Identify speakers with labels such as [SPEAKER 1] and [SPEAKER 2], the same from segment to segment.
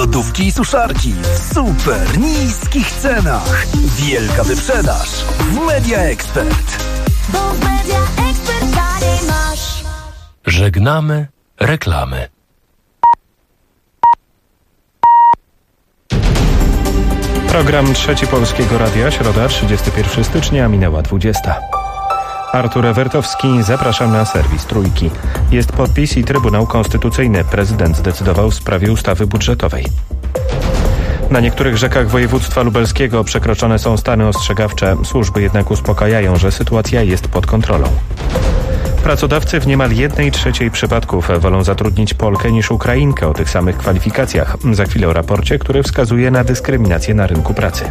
[SPEAKER 1] Lodówki i suszarki w super niskich cenach. Wielka wyprzedaż w Media Expert.
[SPEAKER 2] Bo w Media Expert taniej masz.
[SPEAKER 3] Żegnamy reklamy.
[SPEAKER 4] Program Trzeci Polskiego Radia, środa, 31 stycznia, minęła 20. Artur Ewertowski, zapraszam na serwis Trójki. Jest podpis i Trybunał Konstytucyjny. Prezydent zdecydował w sprawie ustawy budżetowej. Na niektórych rzekach województwa lubelskiego przekroczone są stany ostrzegawcze. Służby jednak uspokajają, że sytuacja jest pod kontrolą. Pracodawcy w niemal 1/3 przypadków wolą zatrudnić Polkę niż Ukrainkę o tych samych kwalifikacjach. Za chwilę o raporcie, który wskazuje na dyskryminację na rynku pracy.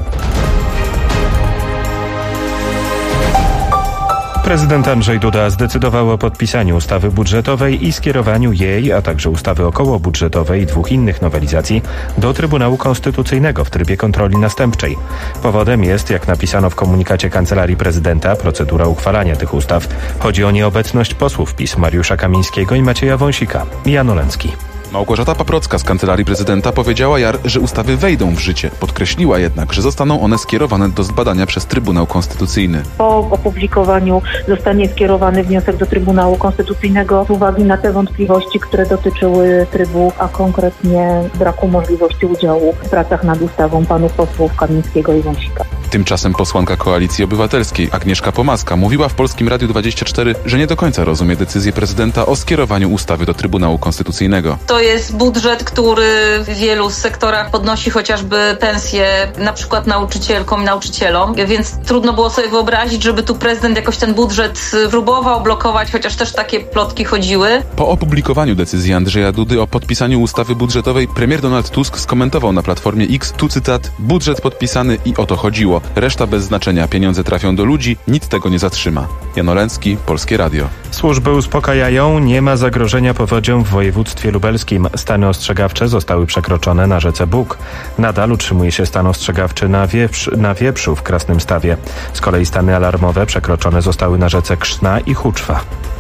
[SPEAKER 4] Prezydent Andrzej Duda zdecydował o podpisaniu ustawy budżetowej i skierowaniu jej, a także ustawy okołobudżetowej i 2 innych nowelizacji do Trybunału Konstytucyjnego w trybie kontroli następczej. Powodem jest, jak napisano w komunikacie Kancelarii Prezydenta, procedura uchwalania tych ustaw. Chodzi o nieobecność posłów PiS Mariusza Kamińskiego i Macieja Wąsika. Jan Oleński.
[SPEAKER 5] Małgorzata Paprocka z Kancelarii Prezydenta powiedziała, że ustawy wejdą w życie. Podkreśliła jednak, że zostaną one skierowane do zbadania przez Trybunał Konstytucyjny.
[SPEAKER 6] Po opublikowaniu zostanie skierowany wniosek do Trybunału Konstytucyjnego z uwagi na te wątpliwości, które dotyczyły trybu, a konkretnie braku możliwości udziału w pracach nad ustawą panów posłów Kamińskiego i Wąsika.
[SPEAKER 5] Tymczasem posłanka Koalicji Obywatelskiej Agnieszka Pomaska mówiła w Polskim Radiu 24, że nie do końca rozumie decyzję prezydenta o skierowaniu ustawy do Trybunału Konstytucyjnego.
[SPEAKER 7] To jest budżet, który w wielu sektorach podnosi chociażby pensje na przykład nauczycielkom i nauczycielom, więc trudno było sobie wyobrazić, żeby tu prezydent jakoś ten budżet próbował blokować, chociaż też takie plotki chodziły.
[SPEAKER 5] Po opublikowaniu decyzji Andrzeja Dudy o podpisaniu ustawy budżetowej premier Donald Tusk skomentował na Platformie X, tu cytat, budżet podpisany i o to chodziło. Reszta bez znaczenia, pieniądze trafią do ludzi, nic tego nie zatrzyma. Jan Oleński, Polskie Radio.
[SPEAKER 4] Służby uspokajają, nie ma zagrożenia powodzią w województwie lubelskim. Stany ostrzegawcze zostały przekroczone na rzece Bóg. Nadal utrzymuje się stan ostrzegawczy na Wieprzu w Krasnymstawie. Z kolei stany alarmowe przekroczone zostały na rzece Krzna i Huczwa.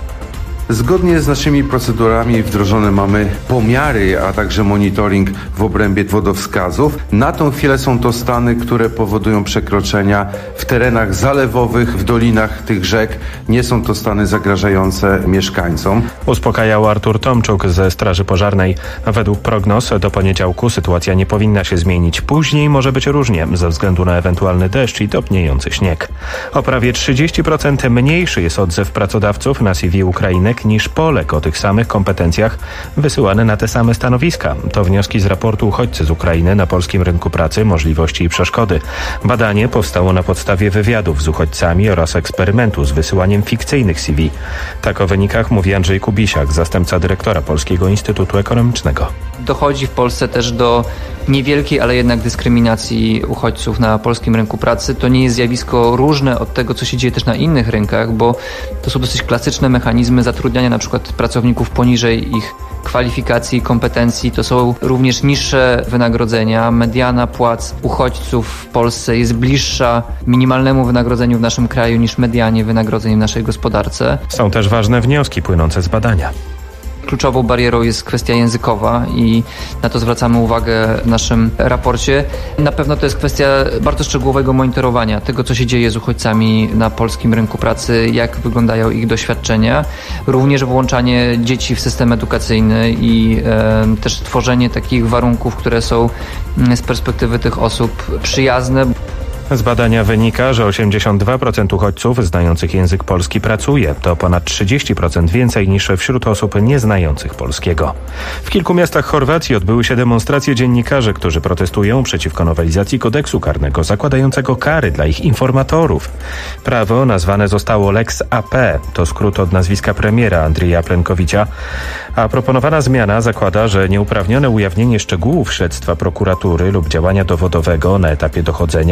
[SPEAKER 8] Zgodnie z naszymi procedurami wdrożone mamy pomiary, a także monitoring w obrębie wodowskazów. Na tą chwilę są to stany, które powodują przekroczenia w terenach zalewowych, w dolinach tych rzek. Nie są to stany zagrażające mieszkańcom.
[SPEAKER 4] Uspokajał Artur Tomczuk ze Straży Pożarnej. Według prognoz do poniedziałku sytuacja nie powinna się zmienić. Później może być różnie ze względu na ewentualny deszcz i topniejący śnieg. O prawie 30% mniejszy jest odzew pracodawców na CV Ukrainek niż Polek o tych samych kompetencjach wysyłane na te same stanowiska. To wnioski z raportu Uchodźcy z Ukrainy na polskim rynku pracy, możliwości i przeszkody. Badanie powstało na podstawie wywiadów z uchodźcami oraz eksperymentu z wysyłaniem fikcyjnych CV. Tak o wynikach mówi Andrzej Kubisiak, zastępca dyrektora Polskiego Instytutu Ekonomicznego.
[SPEAKER 9] Dochodzi w Polsce też do niewielkiej, ale jednak dyskryminacji uchodźców na polskim rynku pracy. To nie jest zjawisko różne od tego, co się dzieje też na innych rynkach, bo to są dosyć klasyczne mechanizmy zatrudniania na przykład pracowników poniżej ich kwalifikacji i kompetencji. To są również niższe wynagrodzenia. Mediana płac uchodźców w Polsce jest bliższa minimalnemu wynagrodzeniu w naszym kraju niż medianie wynagrodzeń w naszej gospodarce.
[SPEAKER 4] Są też ważne wnioski płynące z badania.
[SPEAKER 9] Kluczową barierą jest kwestia językowa i na to zwracamy uwagę w naszym raporcie. Na pewno to jest kwestia bardzo szczegółowego monitorowania tego, co się dzieje z uchodźcami na polskim rynku pracy, jak wyglądają ich doświadczenia. Również włączanie dzieci w system edukacyjny i też tworzenie takich warunków, które są z perspektywy tych osób przyjazne.
[SPEAKER 4] Z badania wynika, że 82% uchodźców znających język polski pracuje. To ponad 30% więcej niż wśród osób nieznających polskiego. W kilku miastach Chorwacji odbyły się demonstracje dziennikarzy, którzy protestują przeciwko nowelizacji kodeksu karnego zakładającego kary dla ich informatorów. Prawo nazwane zostało Lex AP, to skrót od nazwiska premiera Andrija Plenkovicia, a proponowana zmiana zakłada, że nieuprawnione ujawnienie szczegółów śledztwa prokuratury lub działania dowodowego na etapie dochodzenia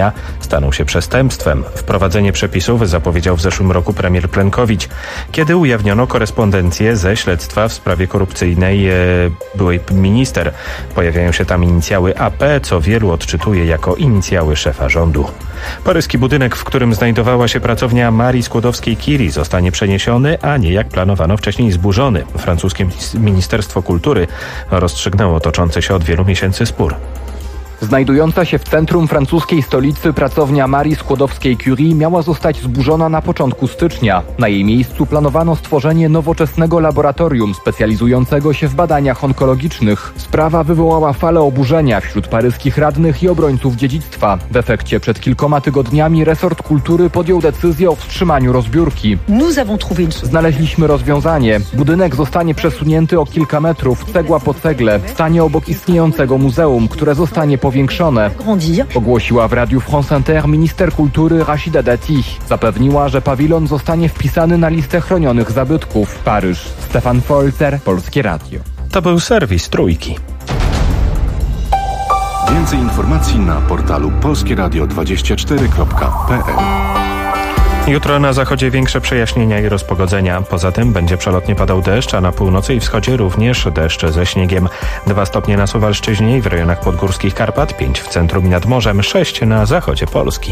[SPEAKER 10] Znajdująca się w centrum francuskiej stolicy pracownia Marii Skłodowskiej-Curie miała zostać zburzona na początku stycznia. Na jej miejscu planowano stworzenie nowoczesnego laboratorium specjalizującego się w badaniach onkologicznych. Sprawa wywołała falę oburzenia wśród paryskich radnych i obrońców dziedzictwa. W efekcie przed kilkoma tygodniami resort kultury podjął decyzję o wstrzymaniu rozbiórki. Znaleźliśmy rozwiązanie. Budynek zostanie przesunięty o kilka metrów, cegła po cegle, stanie obok istniejącego muzeum, które zostanie powiększone, ogłosiła w Radiu France Inter minister kultury Rachida Dati. Zapewniła, że pawilon zostanie wpisany na listę chronionych zabytków. Paryż. Stefan Folzer, Polskie Radio.
[SPEAKER 4] To był serwis Trójki.
[SPEAKER 11] Więcej informacji na portalu polskieradio24.pl.
[SPEAKER 4] Jutro na zachodzie większe przejaśnienia i rozpogodzenia. Poza tym będzie przelotnie padał deszcz, a na północy i wschodzie również deszcz ze śniegiem. 2 stopnie na Suwalszczyźnie i w rejonach podgórskich Karpat, 5 w centrum i nad morzem, 6 na zachodzie Polski.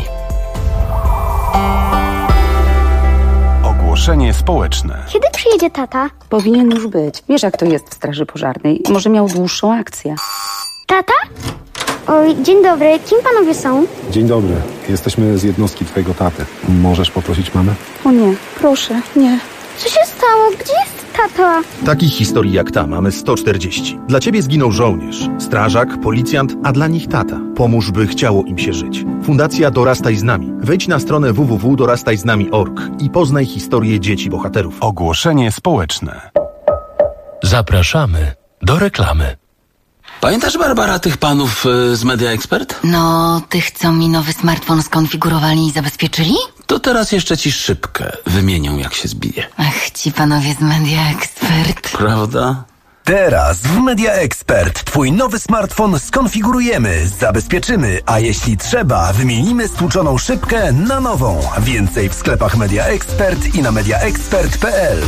[SPEAKER 11] Ogłoszenie społeczne.
[SPEAKER 12] Kiedy przyjedzie tata?
[SPEAKER 13] Powinien już być. Wiesz, jak to jest w straży pożarnej. Może miał dłuższą akcję.
[SPEAKER 12] Tata? Oj, dzień dobry. Kim panowie są?
[SPEAKER 11] Dzień dobry. Jesteśmy z jednostki twojego taty. Możesz poprosić mamę?
[SPEAKER 13] O nie, proszę, nie.
[SPEAKER 12] Co się stało? Gdzie jest tata?
[SPEAKER 14] Takich historii jak ta mamy 140. Dla ciebie zginął żołnierz, strażak, policjant, a dla nich tata. Pomóż, by chciało im się żyć. Fundacja Dorastaj z nami. Wejdź na stronę www.dorastajznami.org i poznaj historię dzieci bohaterów.
[SPEAKER 11] Ogłoszenie społeczne.
[SPEAKER 3] Zapraszamy do reklamy.
[SPEAKER 15] Pamiętasz, Barbara, tych panów z Media Expert?
[SPEAKER 16] No, tych, co mi nowy smartfon skonfigurowali i zabezpieczyli?
[SPEAKER 15] To teraz jeszcze ci szybkę wymienią, jak się zbije.
[SPEAKER 16] Ach, ci panowie z Media Expert.
[SPEAKER 15] Prawda?
[SPEAKER 1] Teraz w Media Expert twój nowy smartfon skonfigurujemy, zabezpieczymy, a jeśli trzeba, wymienimy stłuczoną szybkę na nową. Więcej w sklepach Media Expert i na mediaexpert.pl.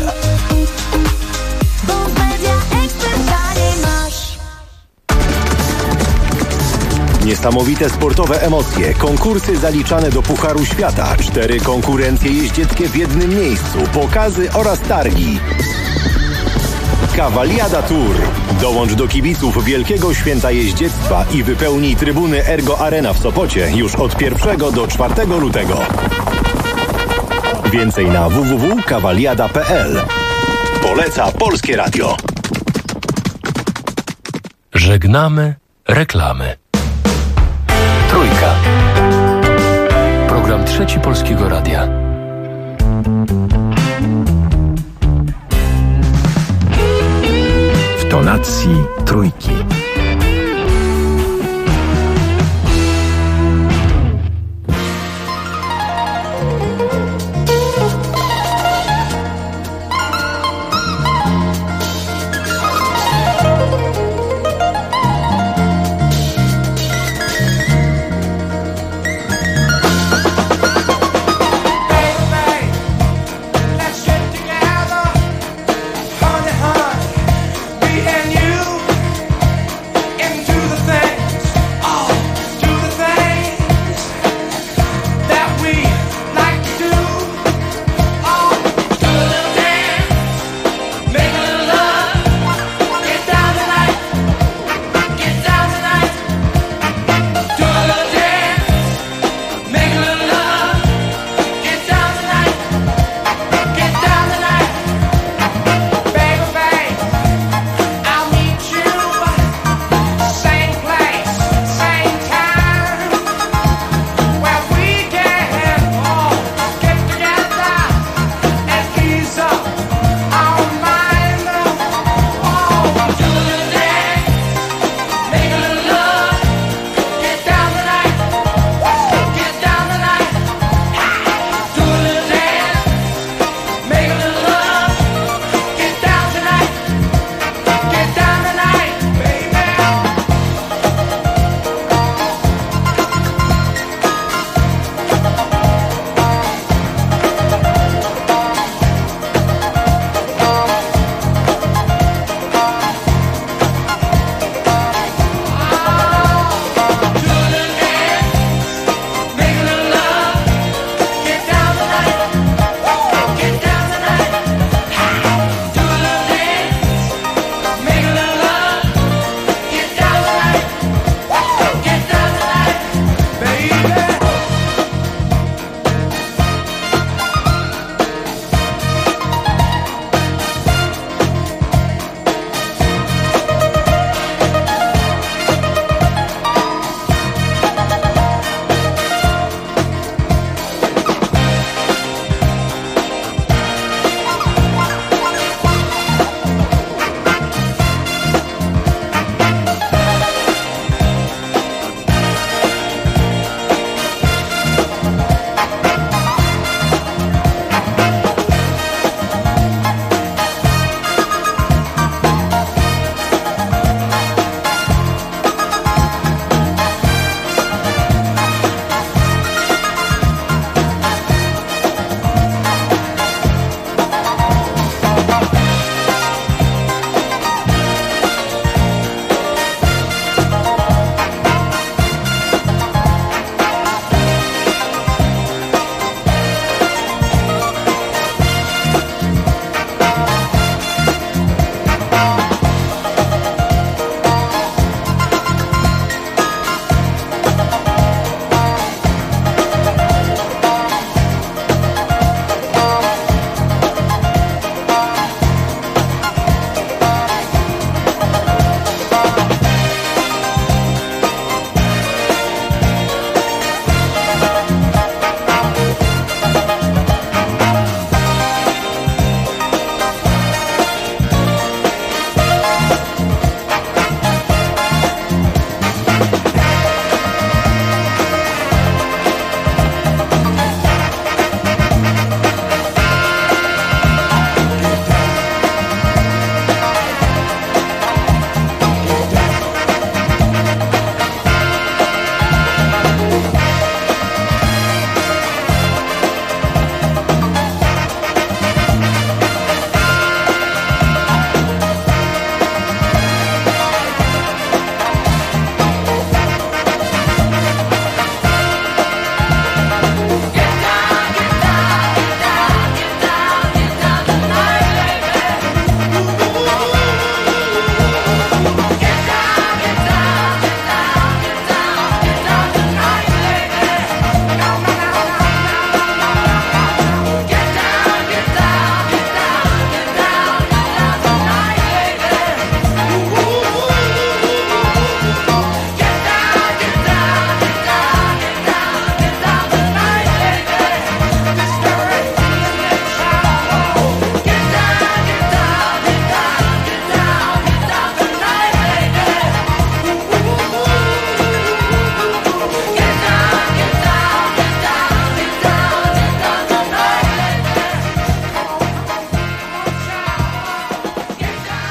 [SPEAKER 17] Niesamowite sportowe emocje, konkursy zaliczane do Pucharu Świata, 4 konkurencje jeździeckie w jednym miejscu, pokazy oraz targi. Cavaliada Tour. Dołącz do kibiców Wielkiego Święta Jeździectwa i wypełnij trybuny Ergo Arena w Sopocie już od 1 do 4 lutego. Więcej na www.cavaliada.pl. Poleca Polskie Radio.
[SPEAKER 3] Żegnamy reklamy. Trójka. Program Trzeci Polskiego Radia.
[SPEAKER 1] W tonacji Trójki.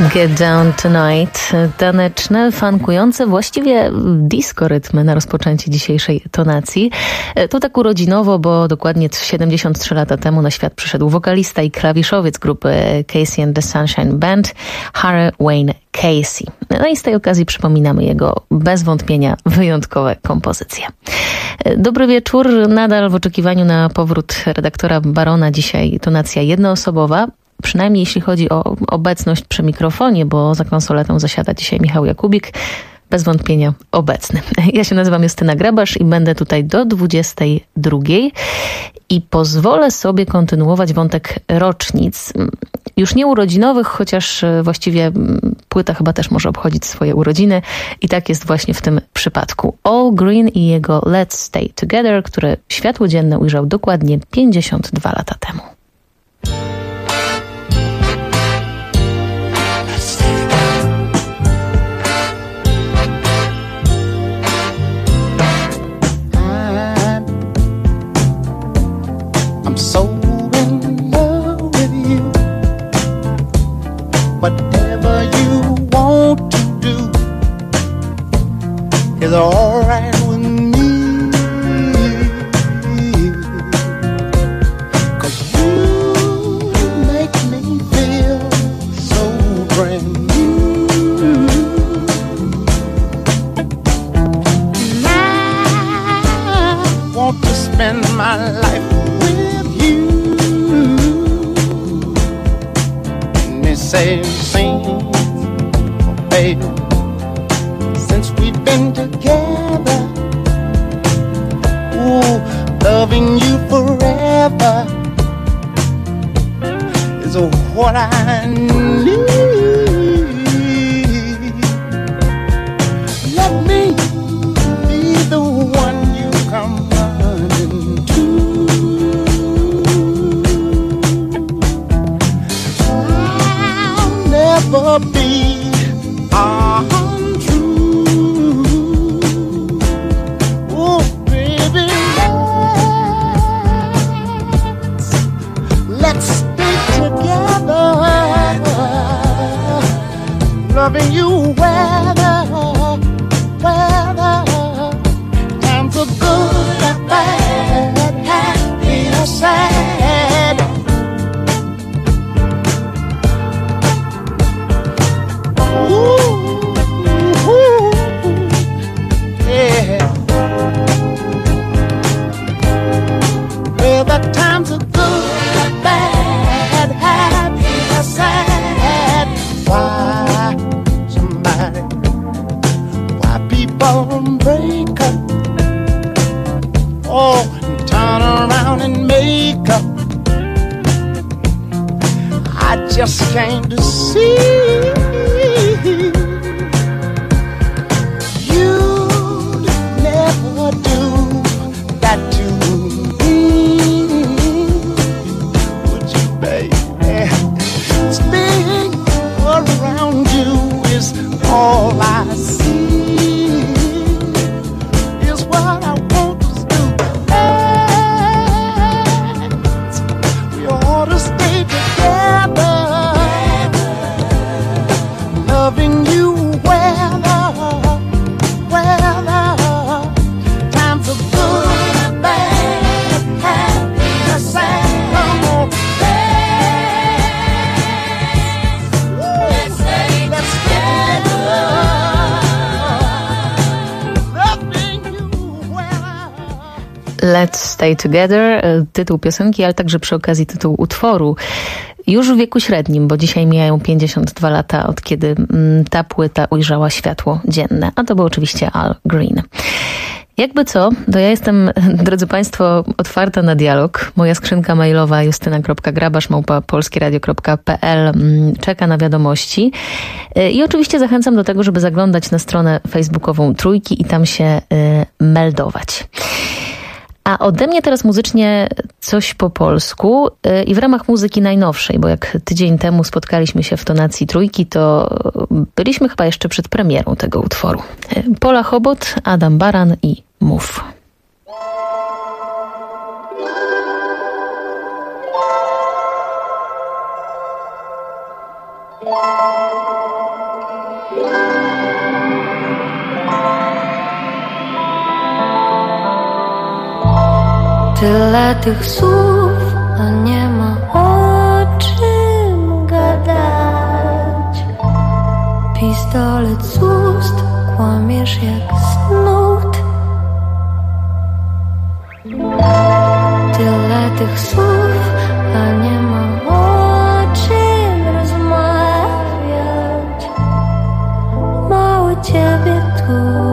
[SPEAKER 18] Get Down Tonight. Taneczne, funkujące, właściwie disco rytmy na rozpoczęcie dzisiejszej tonacji. To tak urodzinowo, bo dokładnie 73 lata temu na świat przyszedł wokalista i klawiszowiec grupy Casey and the Sunshine Band, Harry Wayne Casey. No i z tej okazji przypominamy jego bez wątpienia wyjątkowe kompozycje. Dobry wieczór. Nadal w oczekiwaniu na powrót redaktora Barona dzisiaj tonacja jednoosobowa. Przynajmniej jeśli chodzi o obecność przy mikrofonie, bo za konsoletą zasiada dzisiaj Michał Jakubik, bez wątpienia obecny. Ja się nazywam Justyna Grabasz i będę tutaj do 22 i pozwolę sobie kontynuować wątek rocznic. Już nie urodzinowych, chociaż właściwie płyta chyba też może obchodzić swoje urodziny i tak jest właśnie w tym przypadku. All Green i jego Let's Stay Together, który światło dzienne ujrzał dokładnie 52 lata temu.
[SPEAKER 19] So in love with you. Whatever you want to do is alright with me. 'Cause you make me feel so brand new. I want to spend my life same thing, baby, since we've been together. Ooh, loving you forever is what I need. Let me be the one you come running to. Never be untrue. Oh, baby, let's stay together. Loving you weather times are good and bad, happy or sad. Break up, oh, and turn around and make up. I just came to see you'd never do that to me, would you, baby? Staying around you is all I see. Loving you weather times are good and bad, happy or sad. Come on, let's stay together. Loving you weather.
[SPEAKER 18] Let's Stay Together, tytuł piosenki, ale także przy okazji tytuł utworu. Już w wieku średnim, bo dzisiaj mijają 52 lata od kiedy ta płyta ujrzała światło dzienne. A to był oczywiście Al Green. Jakby co, to ja jestem, drodzy Państwo, otwarta na dialog. Moja skrzynka mailowa justyna.grabasz@polskieradio.pl czeka na wiadomości. I oczywiście zachęcam do tego, żeby zaglądać na stronę facebookową Trójki i tam się meldować. A ode mnie teraz muzycznie coś po polsku i w ramach muzyki najnowszej, bo jak tydzień temu spotkaliśmy się w tonacji Trójki, to byliśmy chyba jeszcze przed premierą tego utworu. Pola Chobot, Adam Baran i Mów.
[SPEAKER 20] Tyle tych słów, a nie ma o czym gadać. Pistolet z ust, kłamiesz jak snud. Tyle tych słów, a nie ma o czym rozmawiać. Mało ciebie tu.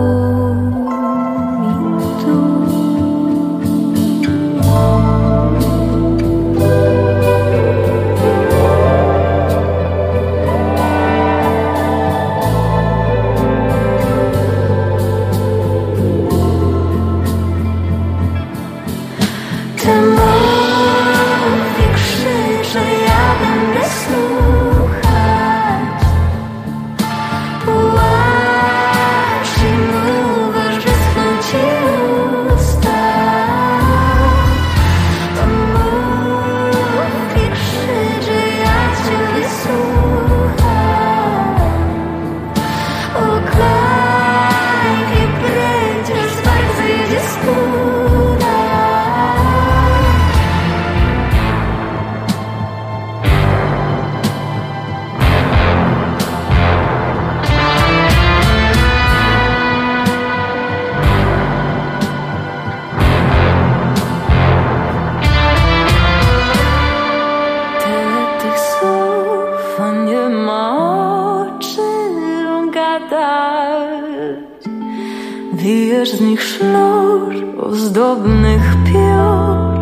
[SPEAKER 20] Wijesz z nich sznur ozdobnych piór.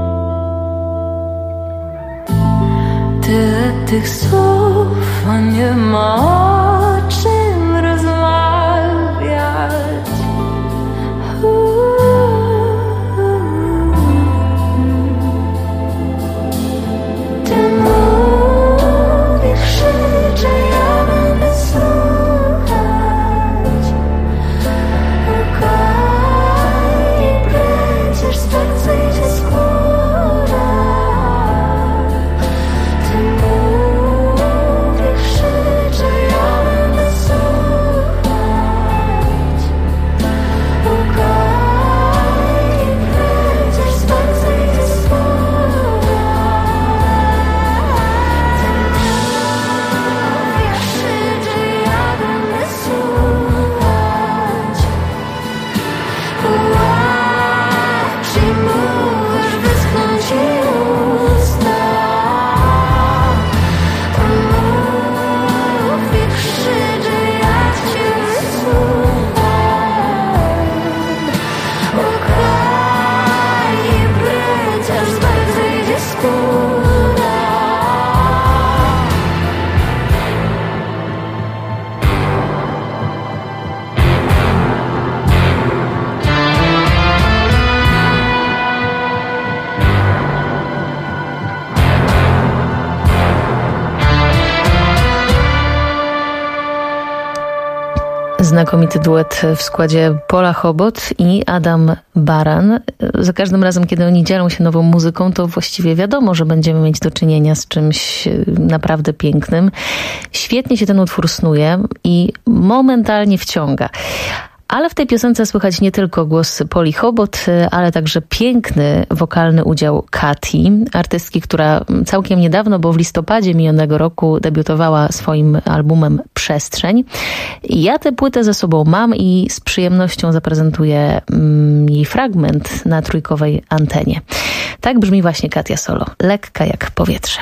[SPEAKER 20] Tyle tych słów, a nie ma o czym rozmawiać. Ty mówisz, że ja będę słuchać. Przecież tak zejdzie skóra. Ty mówisz, że ja będę słuchać. Pukaj, przecież tak zejdzie skóra. Ty mówisz, że ja będę słuchać. Przyjmujesz wyschnąć i usta. Mówisz, że ja cię wysłucham. Ukaj i breć, aż tak zejdzie skóra.
[SPEAKER 18] Znakomity duet w składzie Pola Chobot i Adam Baran. Za każdym razem, kiedy oni dzielą się nową muzyką, to właściwie wiadomo, że będziemy mieć do czynienia z czymś naprawdę pięknym. Świetnie się ten utwór snuje i momentalnie wciąga. Ale w tej piosence słychać nie tylko głos Poli Chobot, ale także piękny wokalny udział Kati, artystki, która całkiem niedawno, bo w listopadzie minionego roku debiutowała swoim albumem Przestrzeń. Ja tę płytę ze sobą mam i z przyjemnością zaprezentuję jej fragment na trójkowej antenie. Tak brzmi właśnie Katia Solo, lekka jak powietrze.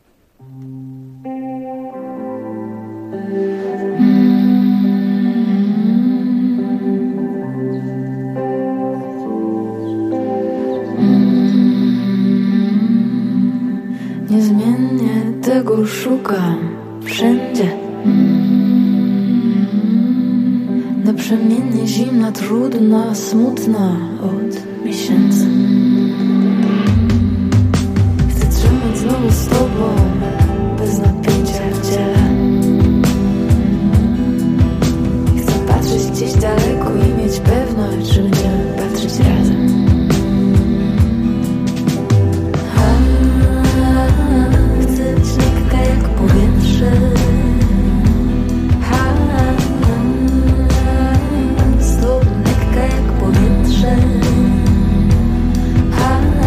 [SPEAKER 20] Niezmiennie tego szukam wszędzie. Naprzemiennie zimna, trudna, smutna od miesięcy. Chcę trzymać znowu z tobą, bez napięcia w ciele. Chcę patrzeć gdzieś daleko i mieć pewność, że będziemy patrzeć razem. Lekka jak powietrze. Z tobą lekka jak powietrze.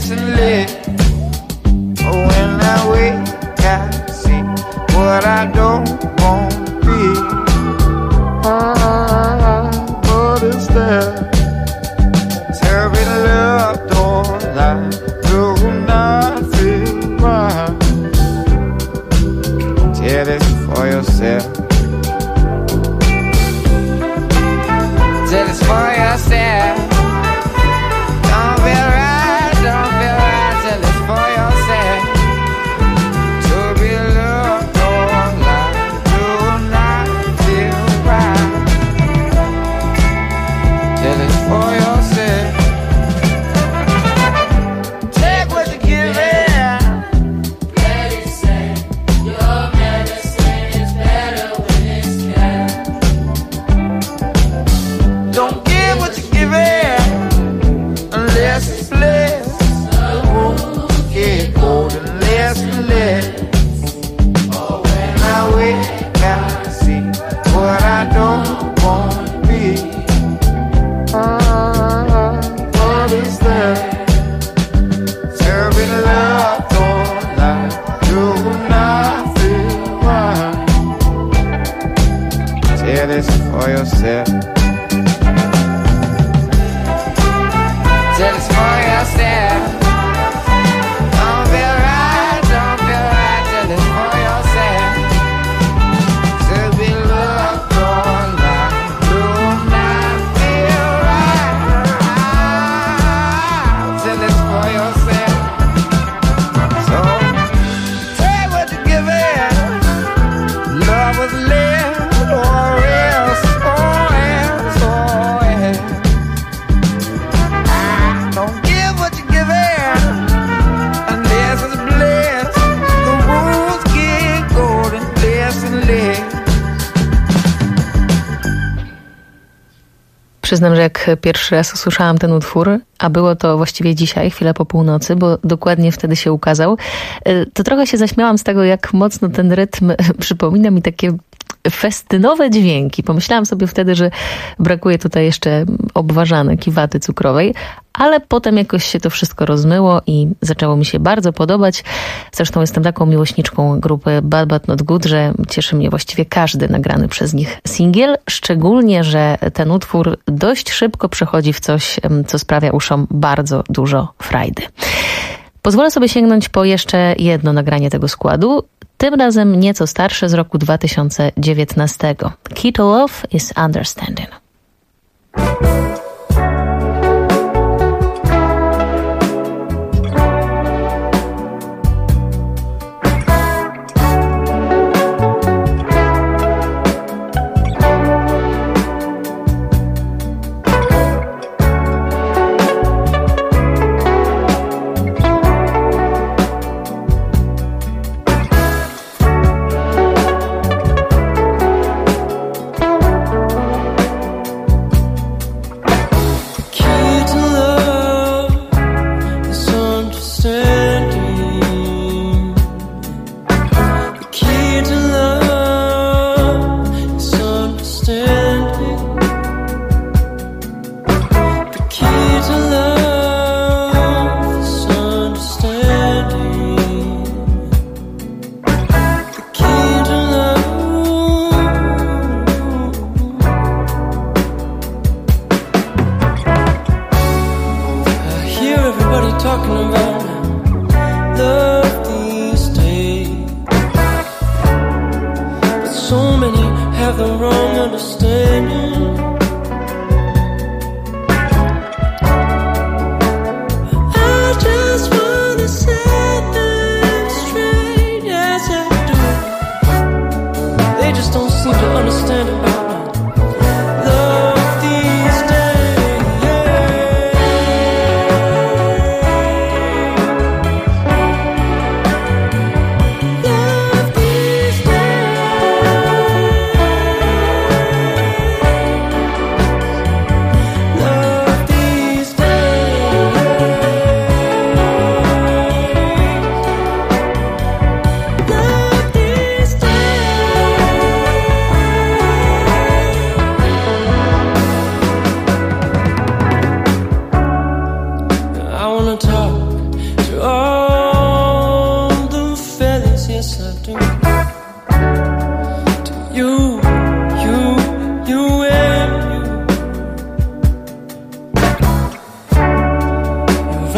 [SPEAKER 21] less and less. When I wake, I see what I don't want to be. What is that? Terrible love, don't I do not feel right. Tell it for yourself. Tell it for yourself. Don't feel right, don't feel right. Tell it for yourself. To be loved, don't I do not feel right. Tell it for yourself. Take what you're giving. Let it say your medicine is better when it's kept. Don't give what you're giving unless it's less. The wounds get cold and less and less. When I wake, I see what I don't want to be. What is that? Terrible love, don't I do not feel right. Tell this for yourself. Tell this for yourself. Don't feel right, don't feel right. Tell this for yourself. To be loved, don't I do not feel right. Tell this for yourself. So take what you're giving. Love was left or else, or else, or else. Don't give what you're giving unless it's blessed. The rules get golden, less and less.
[SPEAKER 18] Przyznam, że jak pierwszy raz usłyszałam ten utwór, a było to właściwie dzisiaj, chwilę po północy, bo dokładnie wtedy się ukazał, to trochę się zaśmiałam z tego, jak mocno ten rytm przypomina mi takie festynowe dźwięki. Pomyślałam sobie wtedy, że brakuje tutaj jeszcze obwarzanek i waty cukrowej, ale potem jakoś się to wszystko rozmyło i zaczęło mi się bardzo podobać. Zresztą jestem taką miłośniczką grupy Bad But Not Good, że cieszy mnie właściwie każdy nagrany przez nich singiel, szczególnie, że ten utwór dość szybko przechodzi w coś, co sprawia uszom bardzo dużo frajdy. Pozwolę sobie sięgnąć po jeszcze jedno nagranie tego składu, tym razem nieco starsze, z roku 2019. Key to Love is Understanding.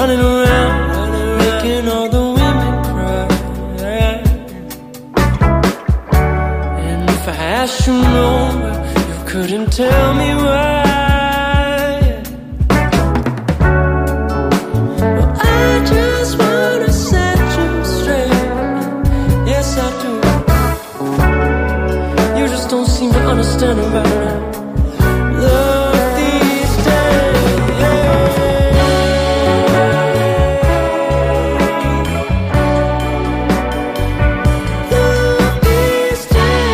[SPEAKER 2] running around, making all the women cry. And if I asked you no, you couldn't tell me why. Well, I just wanna set you straight. Yes, I do. You just don't seem to understand about it. Love these days. Love these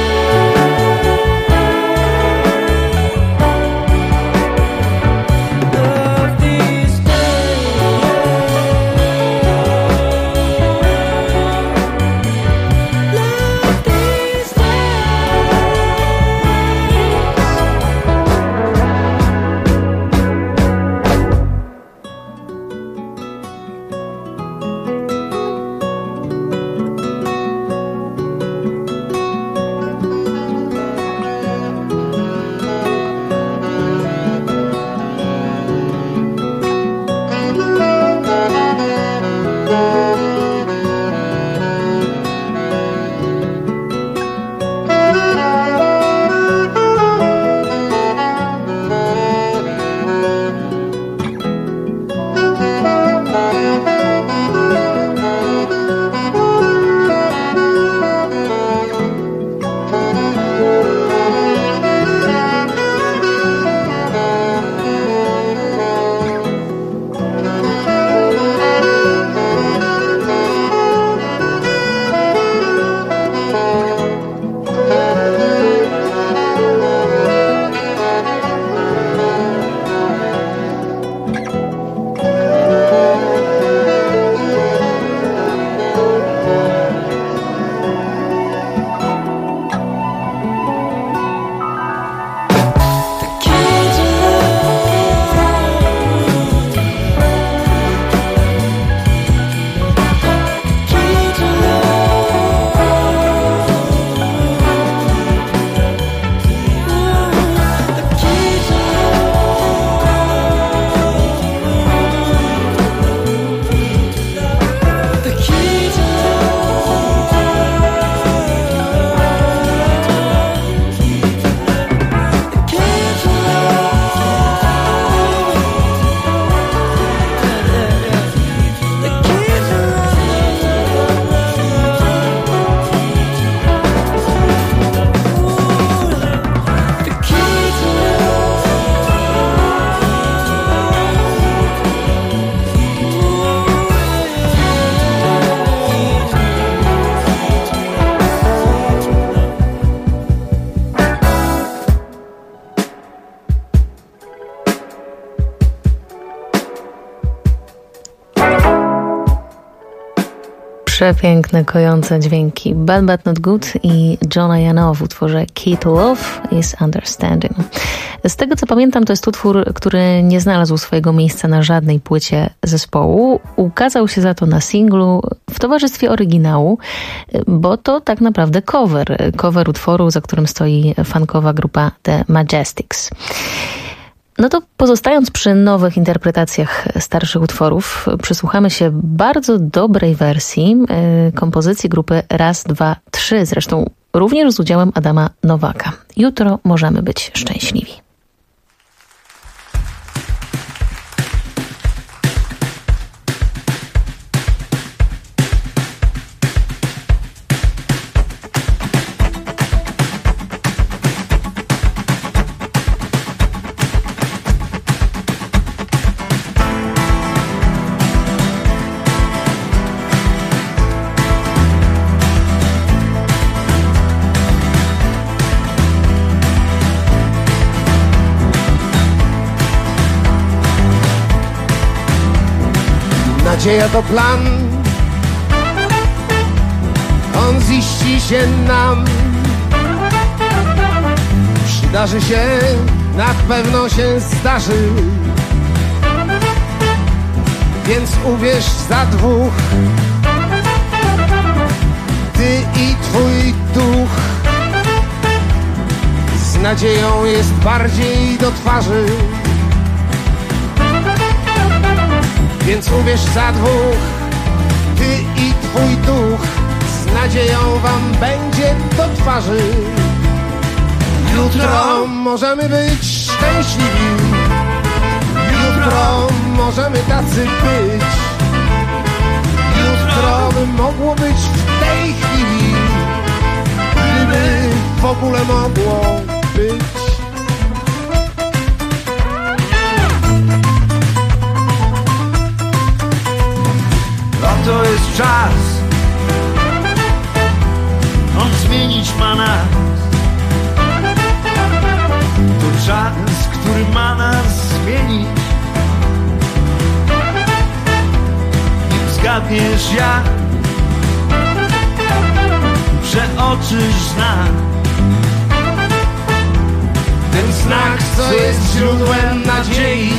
[SPEAKER 18] Przepiękne, kojące dźwięki Bad But Not Good i Johna Yano w utworze Key to Love is Understanding. Z tego co pamiętam, to jest utwór, który nie znalazł swojego miejsca na żadnej płycie zespołu. Ukazał się za to na singlu w towarzystwie oryginału, bo to tak naprawdę cover utworu, za którym stoi funkowa grupa The Majestics. No to pozostając przy nowych interpretacjach starszych utworów, przysłuchamy się bardzo dobrej wersji kompozycji grupy Raz, Dwa, Trzy, zresztą również z udziałem Adama Nowaka. Jutro możemy być szczęśliwi.
[SPEAKER 22] Nadzieja to plan, on ziści się nam. Przydarzy się, na pewno się zdarzy. Więc uwierz za dwóch, ty i twój duch. Z nadzieją jest bardziej do twarzy. Więc uwierz za dwóch, ty i twój duch, z nadzieją wam będzie do twarzy. Jutro możemy być szczęśliwi, jutro możemy tacy być. Jutro by mogło być w tej chwili, gdyby w ogóle mogło być.
[SPEAKER 21] To jest czas, on zmienić ma nas. To czas, który ma nas zmienić. Nim zgadniesz jak, przeoczysz znak.
[SPEAKER 22] Ten znak, co jest źródłem nadziei.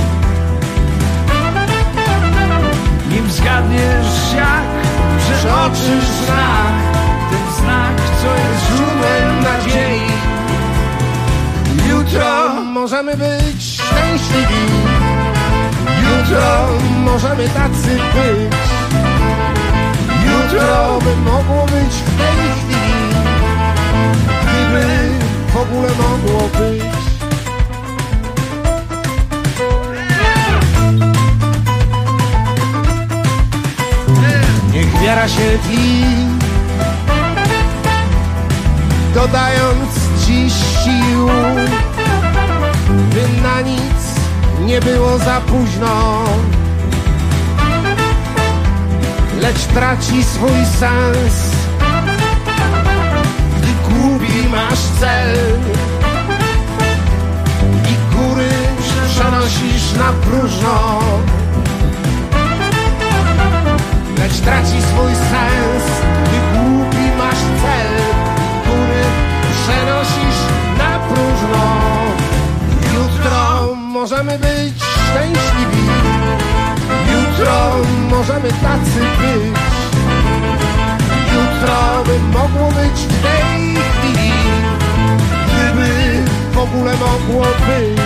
[SPEAKER 21] Nim zgadniesz jak, przeoczysz znak. Ten znak, co jest źródłem nadziei.
[SPEAKER 22] Jutro możemy być szczęśliwi, jutro możemy tacy być. Jutro by mogło być w tej chwili, gdyby w ogóle mogło być. Niech wiara się tli, dodając dziś sił, by na nic nie było za późno, lecz traci swój sens, gdy głupi masz cel i góry przenosisz na próżno. Lecz traci swój sens, gdy głupi masz cel, który przenosisz na próżno. Jutro możemy być szczęśliwi, jutro możemy tacy być. Jutro by mogło być w tej chwili, gdyby w ogóle mogło być.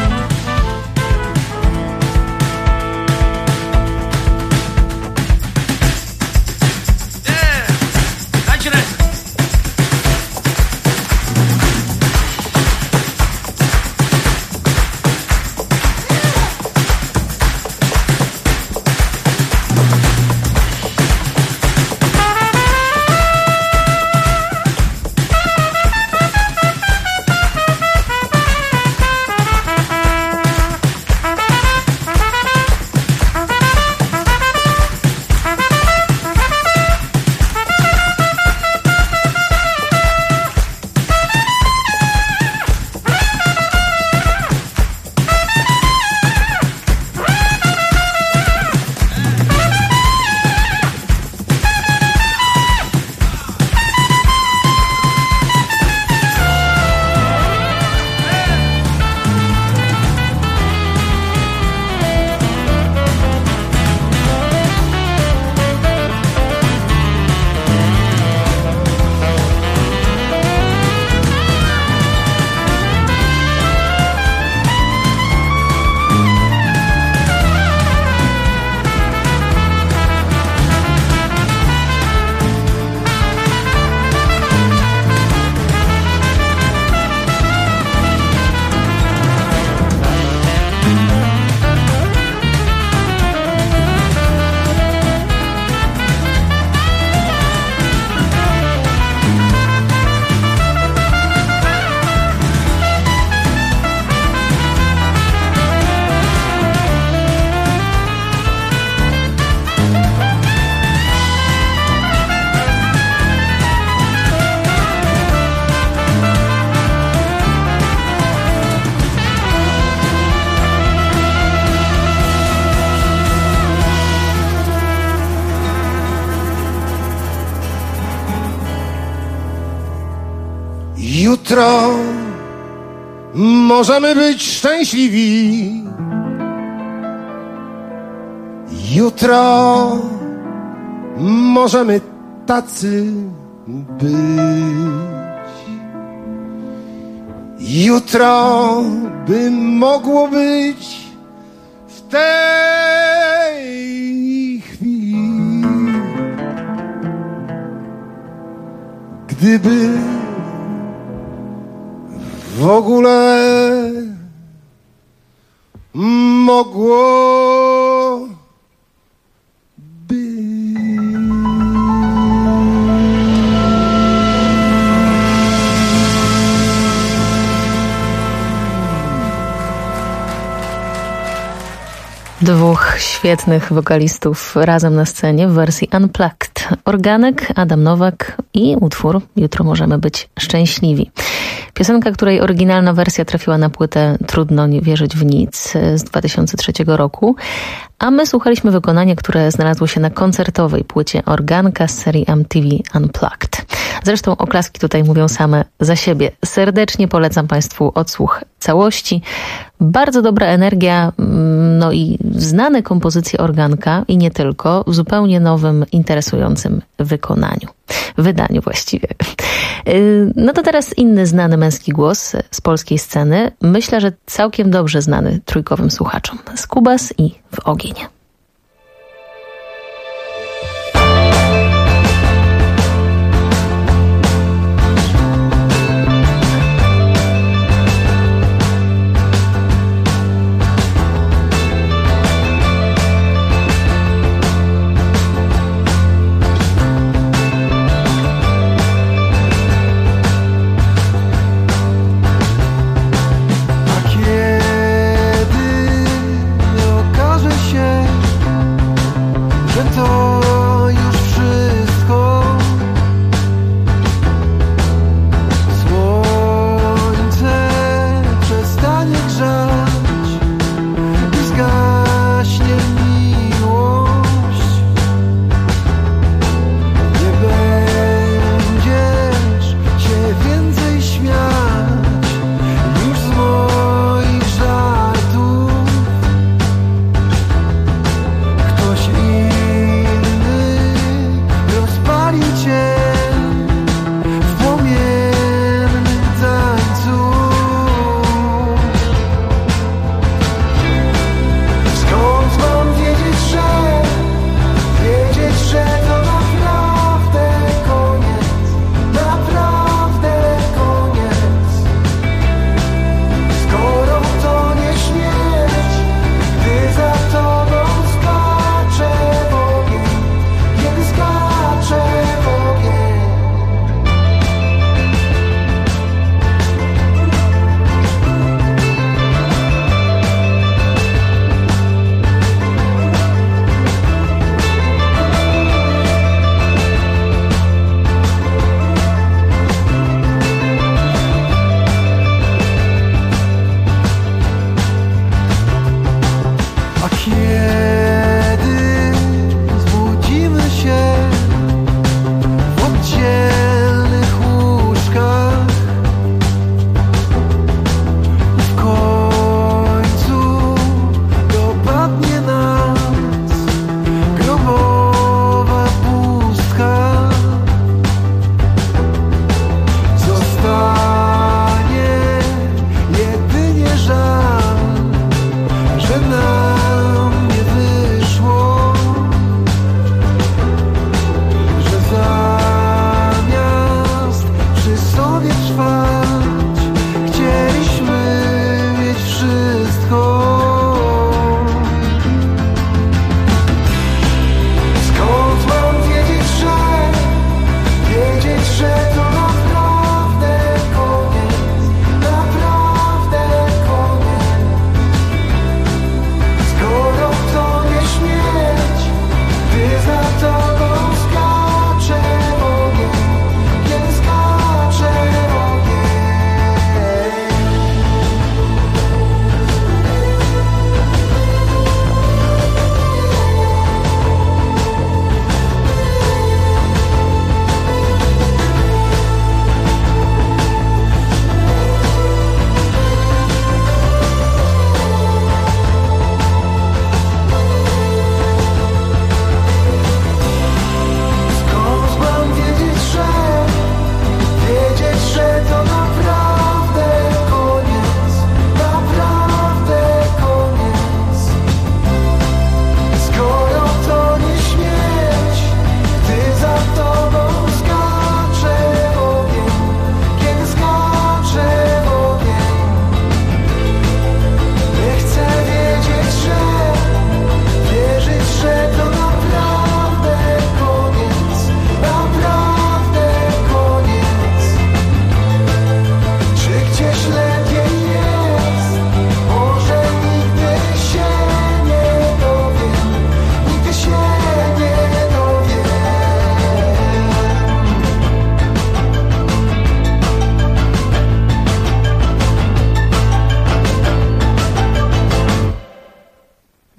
[SPEAKER 22] Jutro możemy być szczęśliwi. Jutro możemy tacy być. Jutro by mogło być w tej Gdyby w ogóle mogło być.
[SPEAKER 18] Dwóch świetnych wokalistów razem na scenie w wersji Unplugged. Organek, Adam Nowak i utwór Jutro możemy być szczęśliwi. Piosenka, której oryginalna wersja trafiła na płytę Trudno nie wierzyć w nic z 2003 roku, a my słuchaliśmy wykonania, które znalazło się na koncertowej płycie Organka z serii MTV Unplugged. Zresztą oklaski tutaj mówią same za siebie. Serdecznie polecam Państwu odsłuch całości. Bardzo dobra energia, no i znane kompozycje Organka i nie tylko, w zupełnie nowym, interesującym wydaniu właściwie. No to teraz inny znany męski głos z polskiej sceny. Myślę, że całkiem dobrze znany trójkowym słuchaczom. Skubas i W ogień.
[SPEAKER 22] Że nam nie wyjdzie.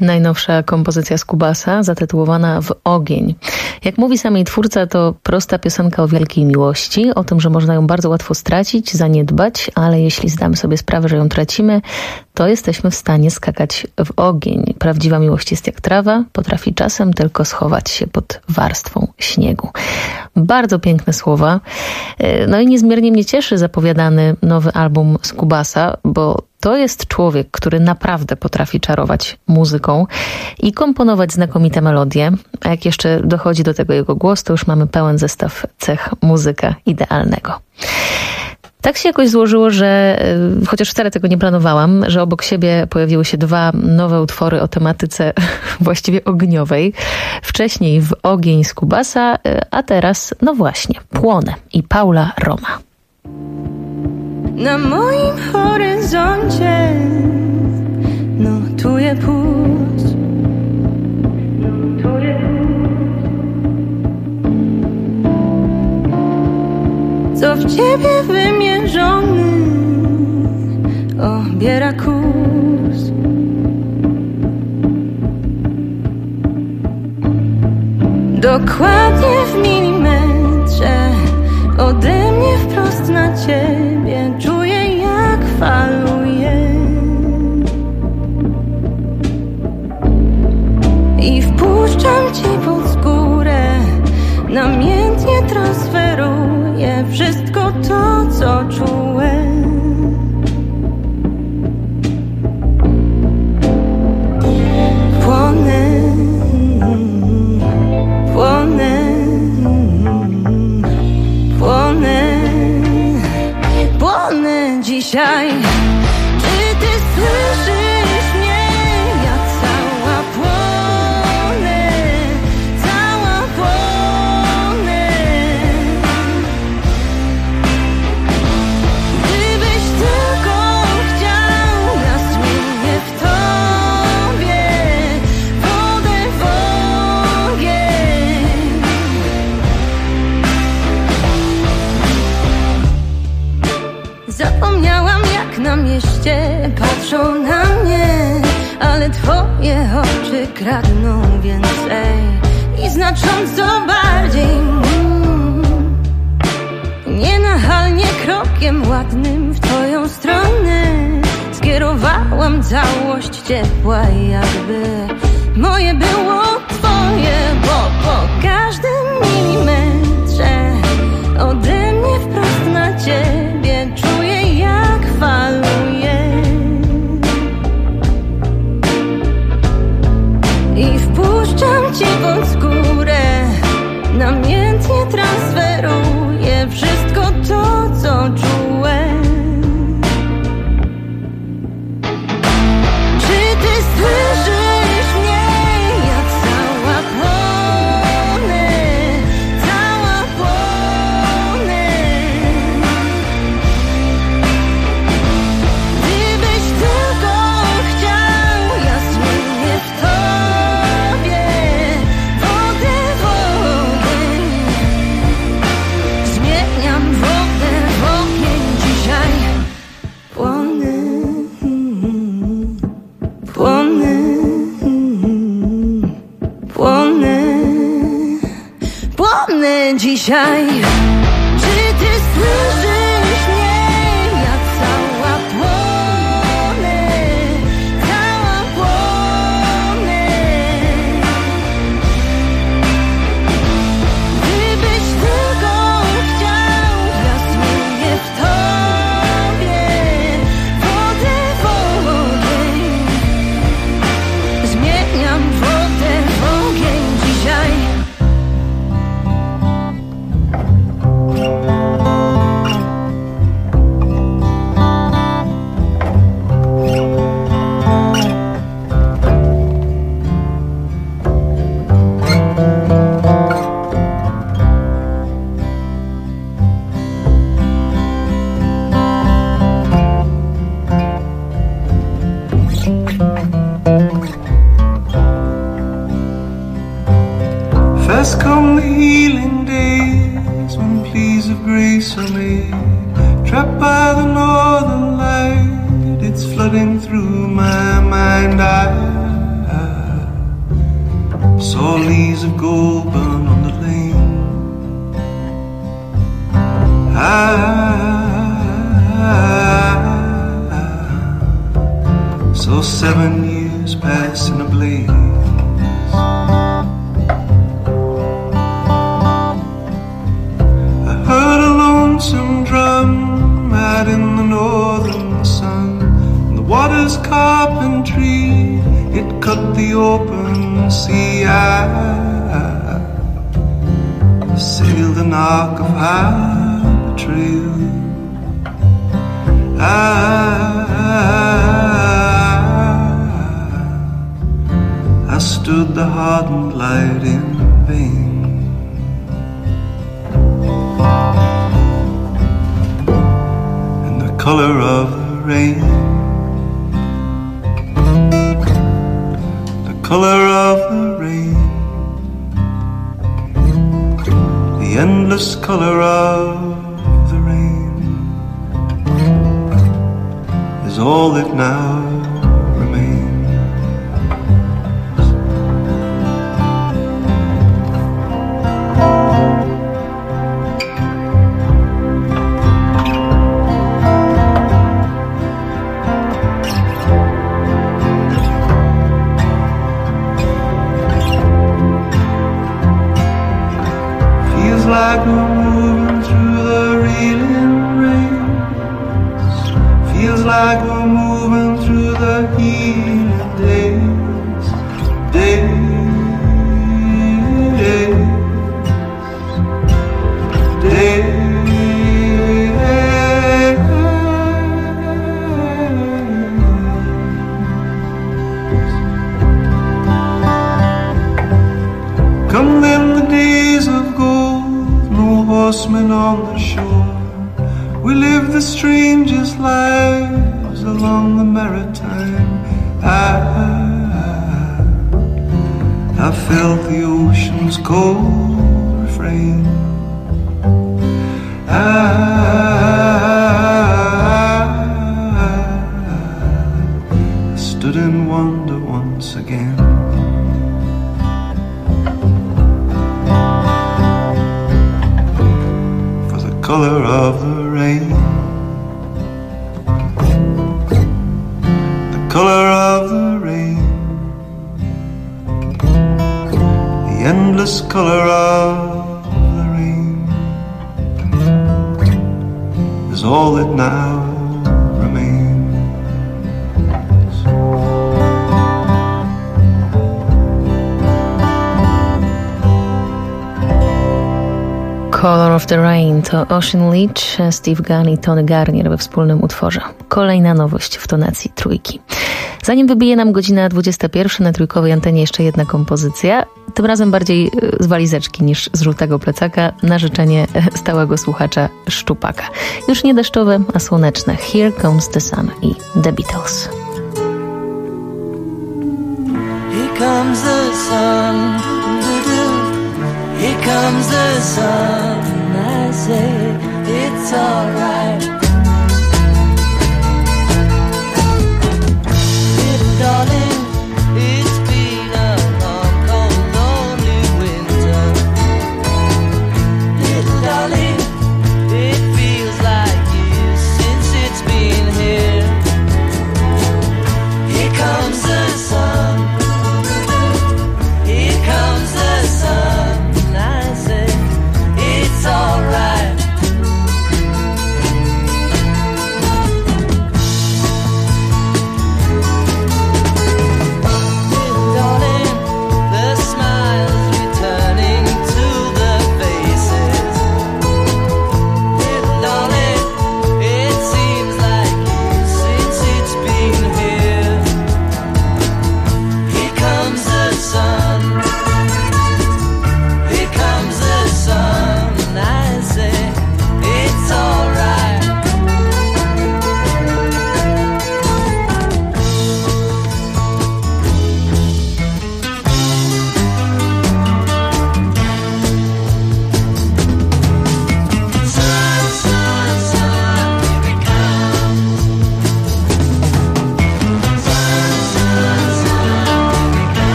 [SPEAKER 18] Najnowsza kompozycja Skubasa, zatytułowana W ogień. Jak mówi sam jej twórca, to prosta piosenka o wielkiej miłości, o tym, że można ją bardzo łatwo stracić, zaniedbać, ale jeśli zdamy sobie sprawę, że ją tracimy, to jesteśmy w stanie skakać w ogień. Prawdziwa miłość jest jak trawa, potrafi czasem tylko schować się pod warstwą śniegu. Bardzo piękne słowa. No i niezmiernie mnie cieszy zapowiadany nowy album Skubasa, bo to jest człowiek, który naprawdę potrafi czarować muzyką i komponować znakomite melodie. A jak jeszcze dochodzi do tego jego głos, to już mamy pełen zestaw cech muzyka idealnego. Tak się jakoś złożyło, że chociaż wcale tego nie planowałam, że obok siebie pojawiły się dwa nowe utwory o tematyce właściwie ogniowej. Wcześniej W ogień Skubasa, a teraz, no właśnie, Płonę i Paula Roma.
[SPEAKER 6] Na moim horyzoncie notuje puls. Co w ciebie wymierzony obiera kurs. Dokładnie w milimetrze ode mnie wprost na ciebie czuję, jak faluje. I wpuszczam ci pod skórę, namiętnie transferuję wszystko to, co czułem. Płonę, płonę, płonę, płonę dzisiaj. Czy ty słyszysz mnie? Ja cała płonę, cała płonę. Gdybyś tylko chciał, ja zmienię w tobie wodę w ogień. Zapomniałam, jak na mieście patrzą na mnie, ale twoje oczy kradną więcej i znacząco bardziej. Nienachalnie krokiem ładnym w twoją stronę skierowałam całość ciepła, jakby moje było twoje, bo po każdym milimetrze ode mnie wprost na ciebie czuję, jak faluje. I wpuszczam ci pod skórę, namiętnie transferuję wszystko to, co czułem. Czy ty słyszysz mnie? Ja cała płonę, cała płonę. Gdybyś tylko chciał, ja zmienię w tobie wodę w ogień. Zmieniam wodę w ogień dzisiaj. Płonę, płonę, płonę, płonę dzisiaj. Czy ty słyszysz mnie? Ja cała płonę, cała płonę. Gdybyś tylko chciał, ja zmienię w tobie wodę w ogień. Zmieniam wodę w ogień dzisiaj.
[SPEAKER 2] First come the healing days when pleas of grace are made. Trapped by the northern light, it's flooding through my mind. I days of gold burn on the lane. So 7 years pass in a blaze. I heard a lonesome drum out in the northern sun. And the water's carpentry, it cut the open sea. I sailed an arc of high betrayal. I stood the hardened light in vain. In the color of the rain, the color of the rain, the endless color of the rain is all that now remains. Feels like we're moving through the reeling rains. Feels like we're moving through the healing days. Come then the days of gold, no horsemen on the shore. We live the strangest lives along the maritime. I felt the ocean's cold refrain. I stood in wonder once again. For the color of the rain, the color of the rain, the endless color of the rain is all that now remains.
[SPEAKER 18] Color of the Rain to Ocean Leach, Steve Gunn i Tony Garnier we wspólnym utworze. Kolejna nowość w tonacji trójki. Zanim wybije nam godzina 21, na trójkowej antenie jeszcze jedna kompozycja, tym razem bardziej z walizeczki niż z żółtego plecaka, na życzenie stałego słuchacza Szczupaka. Już nie deszczowe, a słoneczne Here Comes the Sun i The Beatles.
[SPEAKER 5] Here comes the sun, here comes the sun, I say it's alright. Little darling, it's been a long, cold, lonely winter. Little darling, it feels like years since it's been here. Here comes the sun, here comes the sun, I say it's alright.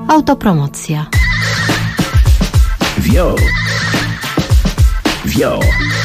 [SPEAKER 16] Autopromocja.
[SPEAKER 17] Wio. Wio.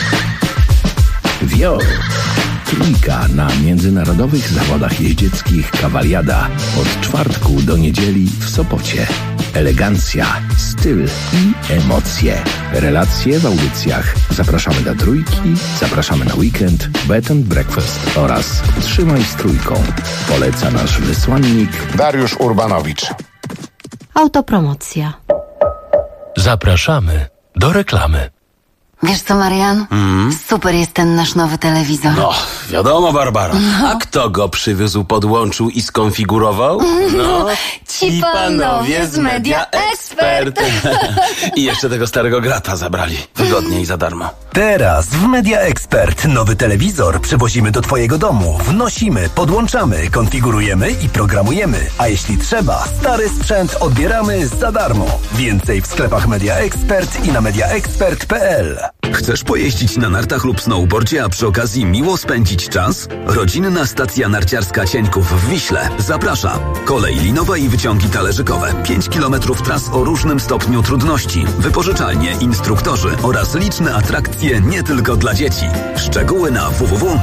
[SPEAKER 17] Wio. Trójka na międzynarodowych zawodach jeździeckich Kawaliada od czwartku do niedzieli w Sopocie. Elegancja, styl i emocje. Relacje w audycjach. Zapraszamy na trójki, zapraszamy na weekend, bed and breakfast oraz Trzymaj z trójką. Poleca nasz wysłannik
[SPEAKER 7] Dariusz Urbanowicz.
[SPEAKER 16] Autopromocja.
[SPEAKER 3] Zapraszamy do reklamy.
[SPEAKER 16] Wiesz co, Marian? Super jest ten nasz nowy telewizor.
[SPEAKER 15] No, wiadomo, Barbara. A kto go przywiózł, podłączył i skonfigurował? No,
[SPEAKER 16] ci panowie z Media Expert.
[SPEAKER 15] I jeszcze tego starego grata zabrali. Wygodnie i za darmo.
[SPEAKER 1] Teraz w Media Expert nowy telewizor przywozimy do Twojego domu. Wnosimy, podłączamy, konfigurujemy i programujemy. A jeśli trzeba, stary sprzęt odbieramy za darmo. Więcej w sklepach Media Expert i na mediaexpert.pl.
[SPEAKER 8] Chcesz pojeździć na nartach lub snowboardzie, a przy okazji miło spędzić czas? Rodzinna stacja narciarska Cieńków w Wiśle zaprasza. Kolej linowa i wyciągi talerzykowe. 5 km tras o różnym stopniu trudności. Wypożyczalnie, instruktorzy oraz liczne atrakcje nie tylko dla dzieci. Szczegóły na www.